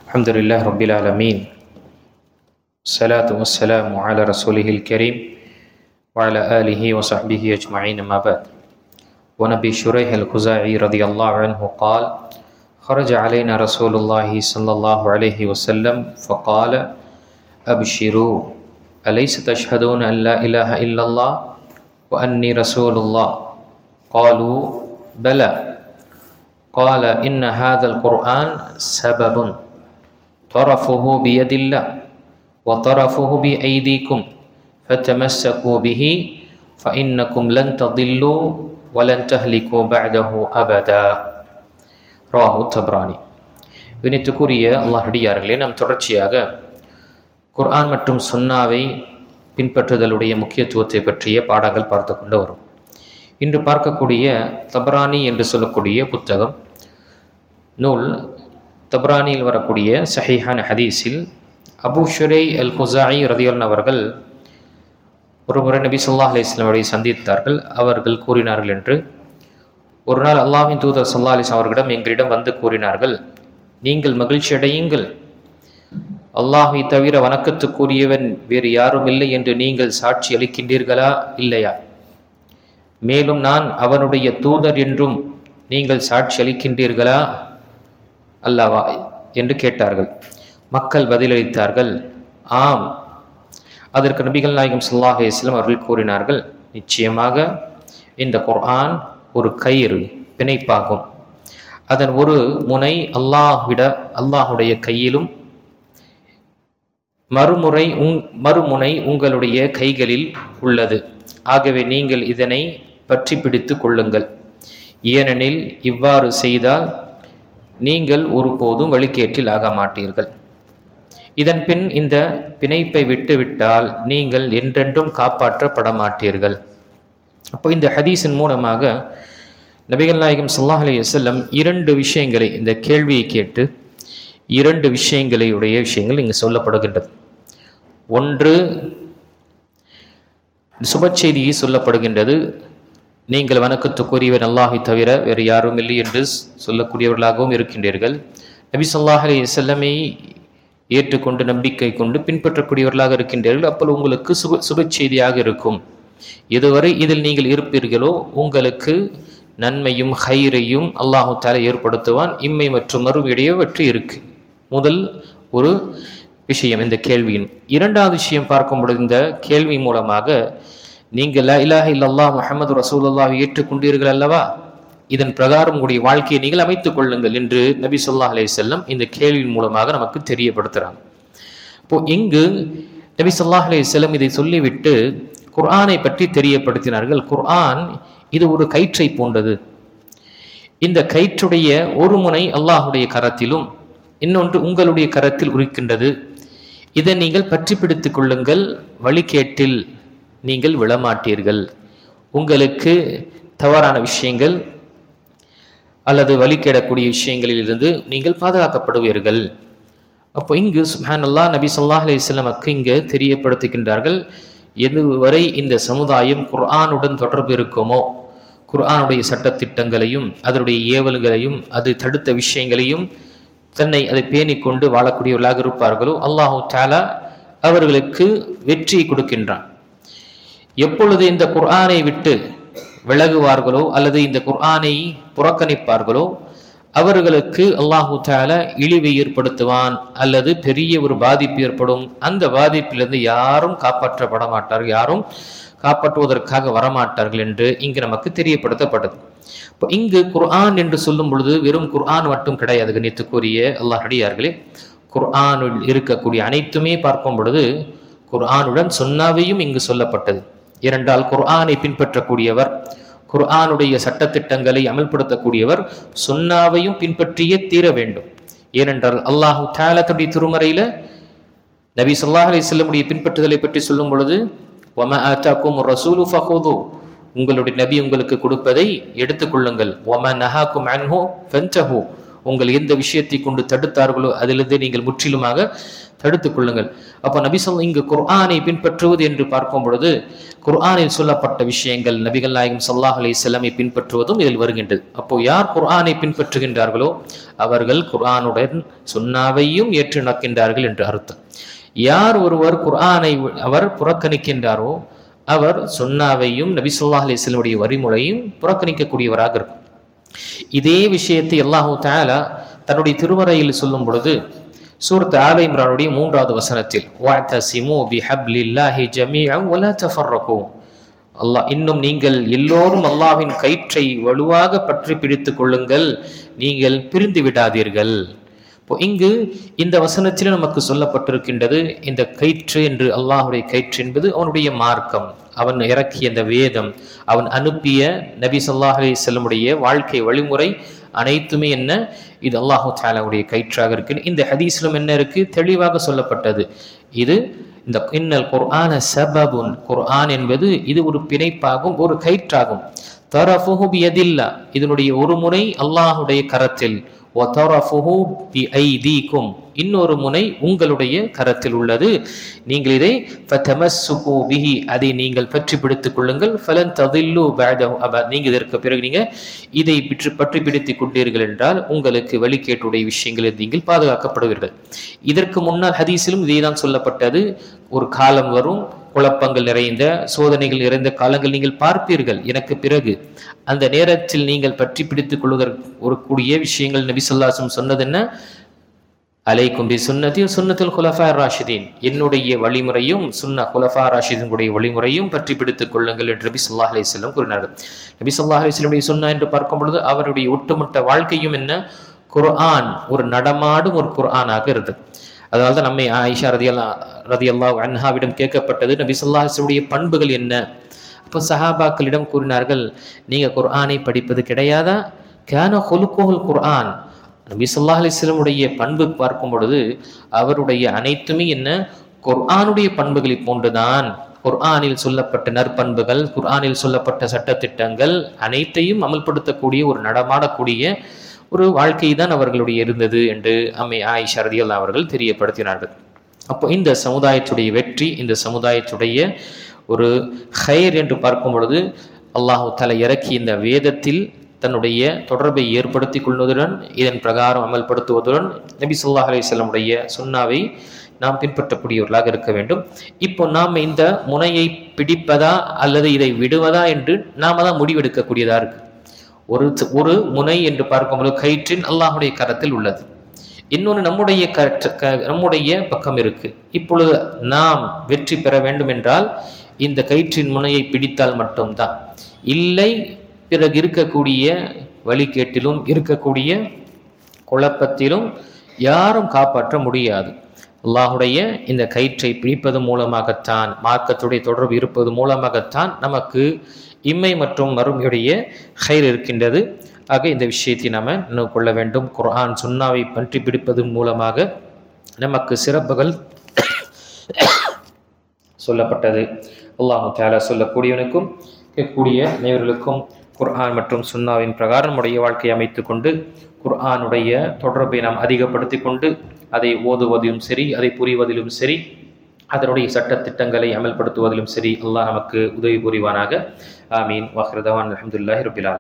الحمد لله رب العالمين الصلاة والسلام على رسوله الكريم وعلى آله وصحبه أجمعين ما بعد ونبي شريح الخزاعي رضي الله عنه قال خرج علينا رسول الله صلى الله عليه وسلم فقال أبشروا أليس تشهدون أن لا إله إلا الله وأني رسول الله قالوا بلى قال إن هذا القرآن سبب طرفه بيد الله وطرفه بأيديكم فتمسكوا به فإنكم لن تضلوا ولن تهلكوا بعده أبدا رواه الطبراني. வினித்துக்குரிய அல்லாஹ்விடியார்களே, நாம் தொடர்ச்சியாக குர்ஆன் மற்றும் சுன்னாவை பின்பற்றுதலுடைய முக்கியத்துவத்தை பற்றிய பாடங்கள் பார்த்து கொண்டு வரும். இன்று பார்க்கக்கூடிய தபரானி என்று சொல்லக்கூடிய புத்தகம் நூல், தபரானியில் வரக்கூடிய சஹீஹான ஹதீஸில் அபூ ஷுரை அல் குஸாஇ ரதியல்லாஹு அவர்கள் ஒரு முறை நபி ஸல்லல்லாஹு அலைஹி வஸல்லம் அவர்களை சந்தித்தார்கள். அவர்கள் கூறினார்கள் என்று, ஒரு நாள் அல்லாஹ்வின் தூதர் ஸல்லல்லாஹு அலைஹி வஸல்லம் அவர்களிடம் எங்களிடம் வந்து கூறினார்கள், நீங்கள் மகிழ்ச்சி அடையுங்கள், அல்லாஹ்வை தவிர வணக்கத்துக்குரியவன் வேறு யாரும் இல்லை என்று நீங்கள் சாட்சி அளிக்கின்றீர்களா இல்லையா? மேலும் நான் அவனுடைய தூதர் என்றும் நீங்கள் சாட்சி அளிக்கின்றீர்களா அல்லவா என்று கேட்டார்கள். மக்கள் பதிலளித்தார்கள், ஆம். அதற்கு நபிகள் நாயகம் ஸல்லல்லாஹு அலைஹி வஸல்லம் அவர்கள் கூறினார்கள், நிச்சயமாக இந்த குர்ஆன் ஒரு கயிறு, பிணைப்பாகும். அதன் ஒரு முனை அல்லாஹுடைய கையிலும் மறுமுனை உங்களுடைய கைகளில் உள்ளது. ஆகவே நீங்கள் இதனை பற்றி பிடித்து கொள்ளுங்கள். ஏனெனில் இவ்வாறு செய்தால் நீங்கள் ஒருபோதும் வழிகேட்டில் ஆக மாட்டீர்கள். இதன் பின் இந்த பிணைப்பை விட்டுவிட்டால் நீங்கள் என்றென்றும் காப்பாற்றப்பட மாட்டீர்கள். அப்போ இந்த ஹதீஸின் மூலமாக நபிகள் நாயகம் ஸல்லல்லாஹு அலைஹி வஸல்லம் இரண்டு விஷயங்களை, இந்த கேள்வியை கேட்டு இரண்டு விஷயங்கள் இங்கு சொல்லப்படுகின்றது. ஒன்று, சுப செய்தியை சொல்லப்படுகின்றது. நீங்கள் வணக்கத்துக்குரியவர் அல்லாஹை தவிர வேறு யாரும் இல்லை என்று சொல்லக்கூடியவர்களாகவும் இருக்கின்றீர்கள். நபி ஸல்லல்லாஹு அலைஹி வஸல்லமை ஏற்றுக்கொண்டு நம்பிக்கை கொண்டு பின்பற்றக்கூடியவர்களாக இருக்கின்றீர்கள். அப்போ உங்களுக்கு சுப செய்தியாக இருக்கும். எதுவரை இதில் நீங்கள் இருப்பீர்களோ உங்களுக்கு நன்மையும் ஹைரையும் அல்லாஹு தஆலா ஏற்படுத்துவான். இம்மை மற்றும் மறுமையுடைய வெற்றி இருக்கு. முதல் ஒரு விஷயம் இந்த கேள்வியின். இரண்டாவது விஷயம் பார்க்கும் பொழுது, இந்த கேள்வி மூலமாக நீங்கள் லா இலாஹ இல்லல்லாஹ் முஹம்மது ரசூலுல்லாஹ் ஏற்றுக்கொண்டீர்கள் அல்லவா, இதன் பிரகாரம் உங்களுடைய வாழ்க்கையை நீங்கள் அமைத்துக் கொள்ளுங்கள் என்று நபி ஸல்லல்லாஹு அலைஹி வஸல்லம் இந்த கேள்வியின் மூலமாக நமக்கு தெரியப்படுத்துகிறாங்க. இப்போ இங்கு நபி ஸல்லல்லாஹு அலைஹி வஸல்லம் இதை சொல்லிவிட்டு குர்ஆனை பற்றி தெரியப்படுத்தினார்கள். குர்ஆன் இது ஒரு கயிற்றை போன்றது. இந்த கயிற்றுடைய ஒரு முனை அல்லாஹுடைய கரத்திலும் இன்னொன்று உங்களுடைய கரத்தில் இருக்கின்றது. இதை நீங்கள் பற்றி பிடித்துக் கொள்ளுங்கள், வழிகேட்டில் நீங்கள் விழமாட்டீர்கள். உங்களுக்கு தவறான விஷயங்கள் அல்லது வழிகேடக்கூடிய விஷயங்களில் இருந்து நீங்கள் பாதுகாக்கப்படுவீர்கள். அப்போ இங்கு சுப்ஹானல்லாஹ், நபி ஸல்லல்லாஹு அலைஹி வஸல்லம் இங்கு தெரியப்படுத்துகின்றார்கள், எதுவரை இந்த சமுதாயம் குர்ஆனுடன் தொடர்பு இருக்குமோ, குர்ஆனுடைய சட்டத்திட்டங்களையும் அதனுடைய ஏவல்களையும் அது தடுத்த விஷயங்களையும் அதை பேணிக்கொண்டு வாழக்கூடியவர்களாக இருப்பார்களோ அல்லாஹு தஆலா அவர்களுக்கு வெற்றியை கொடுக்கின்றான். எப்பொழுது இந்த குர்ஆனை விட்டு விலகுவார்களோ அல்லது இந்த குர்ஆனை புறக்கணிப்பார்களோ அவர்களுக்கு அல்லாஹு தஆலா இழிவை ஏற்படுத்துவான் அல்லது பெரிய ஒரு பாதிப்பு ஏற்படும். அந்த பாதிப்பிலிருந்து யாரும் காப்பாற்றப்பட மாட்டார்கள், யாரும் காப்பாற்றுவதற்காக வரமாட்டார்கள் என்று இங்கு நமக்கு தெரியப்படுத்தப்பட்டது. இப்போ இங்கு குர்ஆன் என்று சொல்லும் பொழுது வெறும் குர்ஆன் மட்டும் கிடையாது. கண்ணியத்துக்குரிய அல்லாஹ்விடியார்களே, குர்ஆனில் இருக்கக்கூடிய அனைத்துமே பார்க்கும் பொழுது குர்ஆனுடன் சுன்னாவையும் இங்கு சொல்லப்பட்டது. ஏனென்றால் குர்ஆனை பின்பற்றக்கூடியவர், குர்ஆனுடைய சட்டத்திட்டங்களை அமல்படுத்தக்கூடியவர் சுன்னாவையும் பின்பற்றியே தீர வேண்டும். ஏனென்றால் அல்லாஹு தஆலா தன்னுடைய திருமறையில நபி ஸல்லல்லாஹு அலைஹி வஸல்லம் பின்பற்றுதலை பற்றி சொல்லும் பொழுது, வமா ஆதாகுமுர் ரசூலு ஃபஹுது, உங்களுடைய நபி உங்களுக்கு கொடுப்பதை எடுத்துக்கொள்ளுங்கள், வமா நஹாகும் அன்ஹு ஃபன்தஹு, உங்கள் எந்த விஷயத்தை கொண்டு தடுத்தார்களோ அதிலிருந்து நீங்கள் முற்றிலுமாக தடுத்துக் கொள்ளுங்கள். அப்போ நபி இங்கு குர்ஆனை பின்பற்றுவது என்று பார்க்கும் பொழுது குர்ஆனில் சொல்லப்பட்ட விஷயங்கள் நபிகள் நாயகம் ஸல்லல்லாஹு அலைஹி வஸல்லம் பின்பற்றுவதும் இதில் வருகின்றது. அப்போ யார் குர்ஆனை பின்பற்றுகின்றார்களோ அவர்கள் குர்ஆனுடன் சுன்னாவையும் ஏற்று நடக்கின்றார்கள் என்று அர்த்தம். யார் ஒருவர் குர்ஆனை அவர் புறக்கணிக்கின்றாரோ அவர் சுன்னாவையும் நபி ஸல்லல்லாஹு அலைஹி வஸல்லம் வழிமுறையும் புறக்கணிக்கக்கூடியவராக இருக்கும். இதே விஷயத்தை அல்லாஹு தஆலா தன்னுடைய திருமறையில் சொல்லும் பொழுது சூரத் ஆல இம்ரானுடைய 3வது வசனத்தில் வஅதஸிமு பிஹப்லில்லாஹி ஜமீஅன் வலா தஃபர்ரகு, அல்லாஹ் இன்னும் நீங்கள் எல்லோரும் அல்லாஹ்வின் கயிற்றை வலுவாக பற்றி பிடித்துக் கொள்ளுங்கள், நீங்கள் பிரிந்து விடாதீர்கள். இங்கு இந்த வசனத்தில் நமக்கு சொல்லப்பட்டிருக்கின்றது இந்த கயிற்று என்று அல்லாஹுடைய கயிற்று என்பது அவனுடைய மார்க்கம், அவன் இறக்கிய இந்த வேதம், அவன் அனுப்பிய நபி ஸல்லல்லாஹு அலைஹி வஸல்லமுடைய வாழ்க்கை வழிமுறை அனைத்துமே என்ன, இது அல்லாஹு தஆலாவுடைய கயிற்றாக இருக்கு. இந்த ஹதீஸிலும் என்ன இருக்கு, தெளிவாக சொல்லப்பட்டது. இது இந்த இன்னல் குர்ஆன சபபுன், குர்ஆன் என்பது இது ஒரு பிணைப்பாகும், ஒரு கயிற்றாகும். தரஃபுஹு பியதில்லா, இதனுடைய ஒரு முனை அல்லாஹுடைய கரத்தில், வதரஃபுஹு பிஐதீகும், இன்னொரு முனை உங்களுடைய கரத்தில் உள்ளது. நீங்கள் இதை ஃபதமஸ்ஸுகு பிஹி, அதை நீங்கள் பற்றி பிடித்துக் கொள்ளுங்கள். ஃபலன் ததில்லு பஅதஹு அபா, நீங்க இதற்கு பிறகு நீங்க இதை பற்றி பிடித்துக் கொண்டீர்கள் என்றால் உங்களுக்கு வழிகேட்டுடைய விஷயங்களில் நீங்கள் பாதுகாக்கப்படுவீர்கள். இதற்கு முன்னால் ஹதீஸிலும் இதே தான் சொல்லப்பட்டது. ஒரு காலம் வரும், குழப்பங்கள் நிறைந்த சோதனைகள் நிறைந்த காலங்கள் நீங்கள் பார்ப்பீர்கள். எனக்கு பிறகு அந்த நேரத்தில் நீங்கள் பற்றி பிடித்துக் கொள்வதற்கு ஒரு கூடிய விஷயங்கள் நபி ஸல்லல்லாஹு அலைஹி வஸல்லம் சொன்னது என்ன, அலைக்கும் பி சுன்னதி சுன்னத்துல் குலஃபா ராஷிதீன், என்னுடைய வழிமுறையும் சுன்னா குலஃபா ராஷிதீனுடைய வழிமுறையும் பற்றி பிடித்துக் கொள்ளுங்கள் என்று நபி ஸல்லல்லாஹு அலைஹி வஸல்லம் கூறினார்கள். நபி ஸல்லல்லாஹு அலைஹி வஸல்லம் சுன்னா என்று பார்க்கும் பொழுது அவருடைய ஒட்டுமொத்த வாழ்க்கையும் என்ன, குர்ஆன், ஒரு நடமாடும் ஒரு குர்ஆனாக இருந்தது. அதனால தான் நம்மை ஆயிஷா ரதியல்லாஹு அன்ஹாவிடம் கேட்கப்பட்டது நபி ஸல்லல்லாஹு அலைஹி வஸல்லம் பண்புகள் என்ன. அப்போ சஹாபாக்களிடம் கூறினார்கள், நீங்க குர்ஆனை படிப்பது கிடையாதா, கான ஹுலுகுல் குர்ஆன். நபி ஸல்லல்லாஹு அலைஹி வஸல்லம் பண்பு பார்க்கும் பொழுது அவருடைய அனைத்துமே என்ன, குர்ஆனுடைய பண்புகளை போன்றுதான். குர்ஆனில் சொல்லப்பட்ட நற்பண்புகள், குர்ஆனில் சொல்லப்பட்ட சட்டத்திட்டங்கள் அனைத்தையும் அமல்படுத்தக்கூடிய ஒரு நடமாடக்கூடிய ஒரு வாழ்க்கை தான் அவர்களுடைய இருந்தது என்று அம்மை ஆயிஷா ரலியல்லாஹு அவர்கள் தெரியப்படுத்தினார்கள். அப்போ இந்த சமுதாயத்துடைய வெற்றி, இந்த சமுதாயத்துடைய ஒரு ஹைர் என்று பார்க்கும் பொழுது அல்லாஹு தஆலா இறக்கி இந்த வேதத்தில் தன்னுடைய தொடர்பை ஏற்படுத்தி கொள்வதுடன் இதன் பிரகாரம் அமல்படுத்துவதுடன் நபி ஸல்லல்லாஹு அலைஹி வஸல்லம் சுன்னாவை நாம் பின்பற்றக்கூடியவர்களாக இருக்க வேண்டும். இப்போ நாம் இந்த முனையை பிடிப்பதா அல்லது இதை விடுவதா என்று நாம தான் முடிவெடுக்கக்கூடியதா இருக்கு. ஒரு முனை என்று பார்க்கும்போது கயிற்றின் அல்லாஹுடைய கரத்தில் உள்ளது, இன்னொன்று நம்முடைய பக்கம் இருக்கு. இப்பொழுது நாம் வெற்றி பெற வேண்டும் என்றால் இந்த கயிற்றின் முனையை பிடித்தால் மட்டும்தான், இல்லை பிறகு இருக்கக்கூடிய வழிகேட்டிலும் இருக்கக்கூடிய குழப்பத்திலும் யாரும் காப்பாற்ற முடியாது. அல்லாஹுடைய இந்த கயிற்றை பிடிப்பது மூலமாகத்தான், மார்க்கத்துடைய தொடர்பு இருப்பது மூலமாகத்தான் நமக்கு இம்மை மற்றும் மறுமையுடைய ஹைர் இருக்கின்றது. ஆக இந்த விஷயத்தை நாம் நினைவு கொள்ள வேண்டும். குர்ஆன் சுன்னாவை பற்றி பிடிப்பது மூலமாக நமக்கு சிறப்புகள் சொல்லப்பட்டது. அல்லாஹ் தஆலா சொல்லக்கூடியவனுக்கும் கேட்கக்கூடிய அனைவர்களுக்கும் குர்ஆன் மற்றும் சுன்னாவின் பிரகாரம் நம்முடைய வாழ்க்கையை அமைத்து கொண்டு குர்ஆனுடைய தொடர்பை நாம் அதிகப்படுத்தி கொண்டு அதை ஓதுவதிலும் சரி, அதை புரிவதிலும் சரி, அதனுடைய சட்டத்திட்டங்களை அமல்படுத்துவதிலும் சரி அல்லாஹ் நமக்கு உதவி புரிவானாக. ஆமீன். வாஹிரு தஅவானா அல்ஹம்துலில்லாஹி ரப்பில் ஆலமீன்.